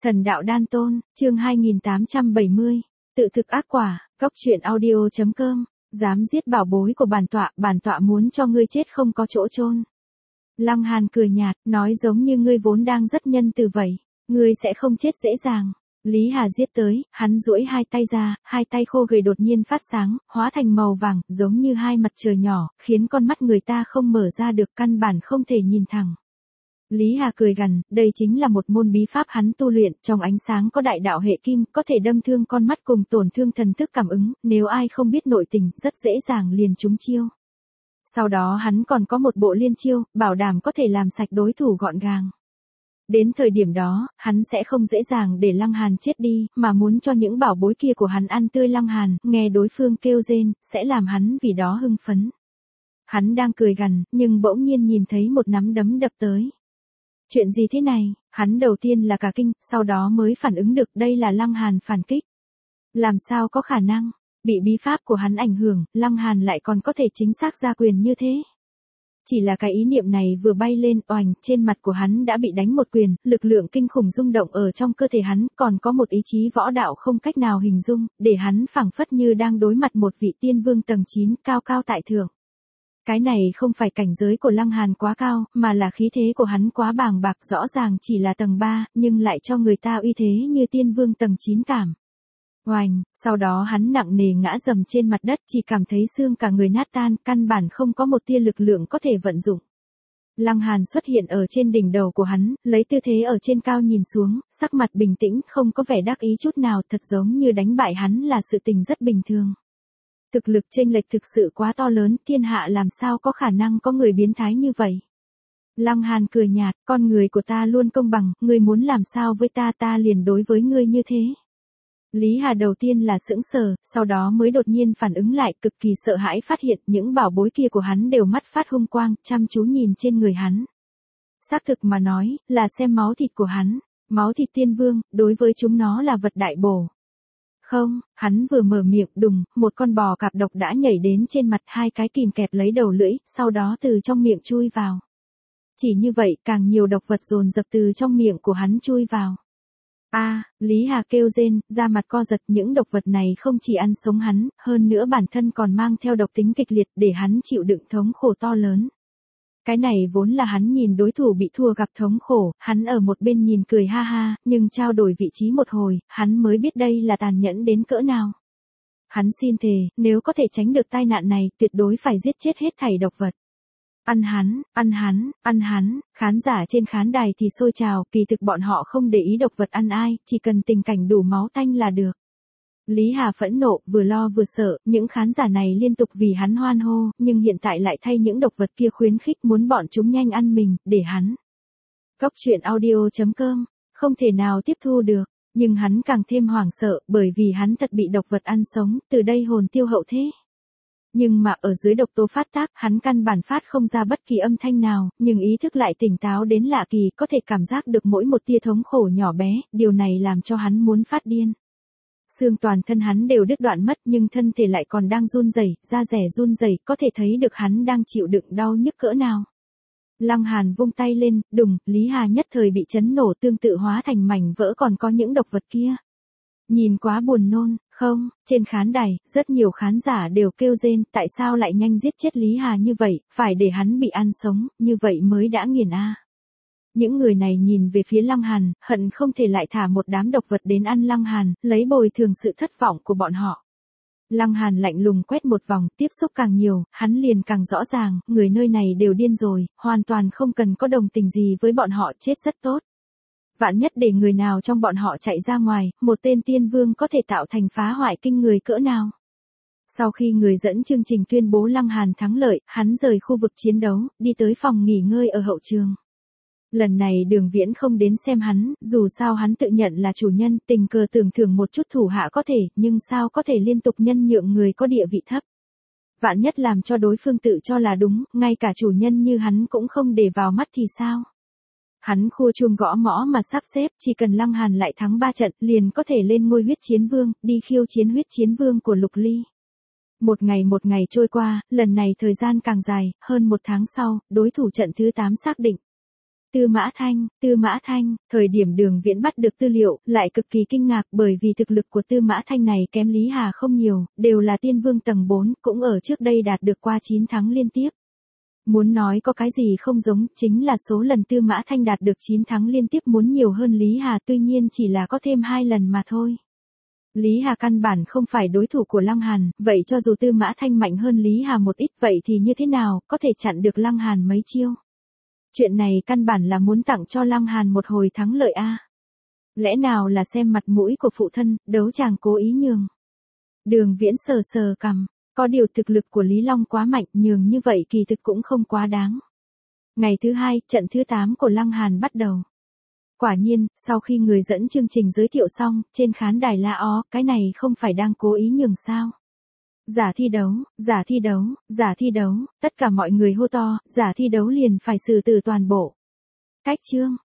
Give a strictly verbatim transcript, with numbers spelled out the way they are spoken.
Thần đạo đan tôn, chương hai nghìn tám trăm bảy mươi. Tự thực ác quả, cóc truyện audio.com. Dám giết bảo bối của bản tọa, bản tọa muốn cho ngươi chết không có chỗ chôn. Lăng Hàn cười nhạt, nói giống như ngươi vốn đang rất nhân từ vậy. Ngươi sẽ không chết dễ dàng. Lý Hà giết tới, hắn duỗi hai tay ra, hai tay khô gầy đột nhiên phát sáng, hóa thành màu vàng, giống như hai mặt trời nhỏ, khiến con mắt người ta không mở ra được, căn bản không thể nhìn thẳng. Lý Hà cười gằn, đây chính là một môn bí pháp hắn tu luyện, trong ánh sáng có đại đạo hệ kim, có thể đâm thương con mắt cùng tổn thương thần thức cảm ứng, nếu ai không biết nội tình, rất dễ dàng liền trúng chiêu. Sau đó hắn còn có một bộ liên chiêu, bảo đảm có thể làm sạch đối thủ gọn gàng. Đến thời điểm đó, hắn sẽ không dễ dàng để Lăng Hàn chết đi, mà muốn cho những bảo bối kia của hắn ăn tươi Lăng Hàn, nghe đối phương kêu rên, sẽ làm hắn vì đó hưng phấn. Hắn đang cười gằn, nhưng bỗng nhiên nhìn thấy một nắm đấm đập tới. Chuyện gì thế này? Hắn đầu tiên là cả kinh, sau đó mới phản ứng được đây là Lăng Hàn phản kích. Làm sao có khả năng? Bị bí pháp của hắn ảnh hưởng, Lăng Hàn lại còn có thể chính xác ra quyền như thế. Chỉ là cái ý niệm này vừa bay lên, oành, trên mặt của hắn đã bị đánh một quyền, lực lượng kinh khủng rung động ở trong cơ thể hắn, còn có một ý chí võ đạo không cách nào hình dung, để hắn phảng phất như đang đối mặt một vị tiên vương tầng chín, cao cao tại thượng. Cái này không phải cảnh giới của Lăng Hàn quá cao, mà là khí thế của hắn quá bàng bạc, rõ ràng chỉ là tầng ba, nhưng lại cho người ta uy thế như tiên vương tầng chín cảm. Oành, sau đó hắn nặng nề ngã dầm trên mặt đất, chỉ cảm thấy xương cả người nát tan, căn bản không có một tia lực lượng có thể vận dụng. Lăng Hàn xuất hiện ở trên đỉnh đầu của hắn, lấy tư thế ở trên cao nhìn xuống, sắc mặt bình tĩnh, không có vẻ đắc ý chút nào, thật giống như đánh bại hắn là sự tình rất bình thường. Thực lực chênh lệch thực sự quá to lớn, thiên hạ làm sao có khả năng có người biến thái như vậy. Lăng Hàn cười nhạt, con người của ta luôn công bằng, ngươi muốn làm sao với ta ta liền đối với ngươi như thế. Lý Hà đầu tiên là sững sờ, sau đó mới đột nhiên phản ứng lại, cực kỳ sợ hãi phát hiện những bảo bối kia của hắn đều mắt phát hung quang, chăm chú nhìn trên người hắn. Xác thực mà nói, là xem máu thịt của hắn, máu thịt tiên vương, đối với chúng nó là vật đại bổ. Không, hắn vừa mở miệng đùng, một con bò cạp độc đã nhảy đến trên mặt, hai cái kìm kẹp lấy đầu lưỡi, sau đó từ trong miệng chui vào. Chỉ như vậy, càng nhiều độc vật dồn dập từ trong miệng của hắn chui vào. A, à, Lý Hà kêu rên, da mặt co giật, những độc vật này không chỉ ăn sống hắn, hơn nữa bản thân còn mang theo độc tính kịch liệt để hắn chịu đựng thống khổ to lớn. Cái này vốn là hắn nhìn đối thủ bị thua gặp thống khổ, hắn ở một bên nhìn cười ha ha, nhưng trao đổi vị trí một hồi, hắn mới biết đây là tàn nhẫn đến cỡ nào. Hắn xin thề, nếu có thể tránh được tai nạn này, tuyệt đối phải giết chết hết thảy độc vật. Ăn hắn, ăn hắn, ăn hắn, khán giả trên khán đài thì sôi trào, kỳ thực bọn họ không để ý độc vật ăn ai, chỉ cần tình cảnh đủ máu tanh là được. Lý Hà phẫn nộ, vừa lo vừa sợ, những khán giả này liên tục vì hắn hoan hô, nhưng hiện tại lại thay những độc vật kia khuyến khích muốn bọn chúng nhanh ăn mình, để hắn. Cóc truyện audio.com, không thể nào tiếp thu được, nhưng hắn càng thêm hoảng sợ, bởi vì hắn thật bị độc vật ăn sống, từ đây hồn tiêu hậu thế. Nhưng mà ở dưới độc tố phát tác, hắn căn bản phát không ra bất kỳ âm thanh nào, nhưng ý thức lại tỉnh táo đến lạ kỳ, có thể cảm giác được mỗi một tia thống khổ nhỏ bé, điều này làm cho hắn muốn phát điên. Xương toàn thân hắn đều đứt đoạn mất, nhưng thân thể lại còn đang run rẩy, da rẻ run rẩy, có thể thấy được hắn đang chịu đựng đau nhức cỡ nào. Lăng Hàn vung tay lên, đùng, Lý Hà nhất thời bị chấn nổ, tương tự hóa thành mảnh vỡ, còn có những độc vật kia. Nhìn quá buồn nôn, không, trên khán đài, rất nhiều khán giả đều kêu rên, tại sao lại nhanh giết chết Lý Hà như vậy, phải để hắn bị ăn sống, như vậy mới đã nghiền a. Những người này nhìn về phía Lăng Hàn, hận không thể lại thả một đám độc vật đến ăn Lăng Hàn, lấy bồi thường sự thất vọng của bọn họ. Lăng Hàn lạnh lùng quét một vòng, tiếp xúc càng nhiều, hắn liền càng rõ ràng, người nơi này đều điên rồi, hoàn toàn không cần có đồng tình gì với bọn họ, chết rất tốt. Vạn nhất để người nào trong bọn họ chạy ra ngoài, một tên tiên vương có thể tạo thành phá hoại kinh người cỡ nào. Sau khi người dẫn chương trình tuyên bố Lăng Hàn thắng lợi, hắn rời khu vực chiến đấu, đi tới phòng nghỉ ngơi ở hậu trường. Lần này Đường Viễn không đến xem hắn, dù sao hắn tự nhận là chủ nhân, tình cờ tưởng thưởng một chút thủ hạ có thể, nhưng sao có thể liên tục nhân nhượng người có địa vị thấp. Vạn nhất làm cho đối phương tự cho là đúng, ngay cả chủ nhân như hắn cũng không để vào mắt thì sao? Hắn khua chuông gõ mõ mà sắp xếp, chỉ cần Lăng Hàn lại thắng ba trận, liền có thể lên ngôi huyết chiến vương, đi khiêu chiến huyết chiến vương của Lục Ly. Một ngày một ngày trôi qua, lần này thời gian càng dài, hơn một tháng sau, đối thủ trận thứ tám xác định. Tư Mã Thanh, Tư Mã Thanh, thời điểm Đường Viễn bắt được tư liệu, lại cực kỳ kinh ngạc bởi vì thực lực của Tư Mã Thanh này kém Lý Hà không nhiều, đều là tiên vương tầng bốn, cũng ở trước đây đạt được qua chín thắng liên tiếp. Muốn nói có cái gì không giống, chính là số lần Tư Mã Thanh đạt được chín thắng liên tiếp muốn nhiều hơn Lý Hà, tuy nhiên chỉ là có thêm hai lần mà thôi. Lý Hà căn bản không phải đối thủ của Lăng Hàn, vậy cho dù Tư Mã Thanh mạnh hơn Lý Hà một ít vậy thì như thế nào, có thể chặn được Lăng Hàn mấy chiêu. Chuyện này căn bản là muốn tặng cho Lăng Hàn một hồi thắng lợi a. Lẽ nào là xem mặt mũi của phụ thân, đấu chàng cố ý nhường. Đường Viễn sờ sờ cằm, có điều thực lực của Lý Long quá mạnh, nhường như vậy kỳ thực cũng không quá đáng. Ngày thứ hai, trận thứ tám của Lăng Hàn bắt đầu. Quả nhiên, sau khi người dẫn chương trình giới thiệu xong, trên khán đài la ó, cái này không phải đang cố ý nhường sao. Giả thi đấu, giả thi đấu, giả thi đấu, tất cả mọi người hô to, giả thi đấu liền phải xử tử toàn bộ. Cách chương,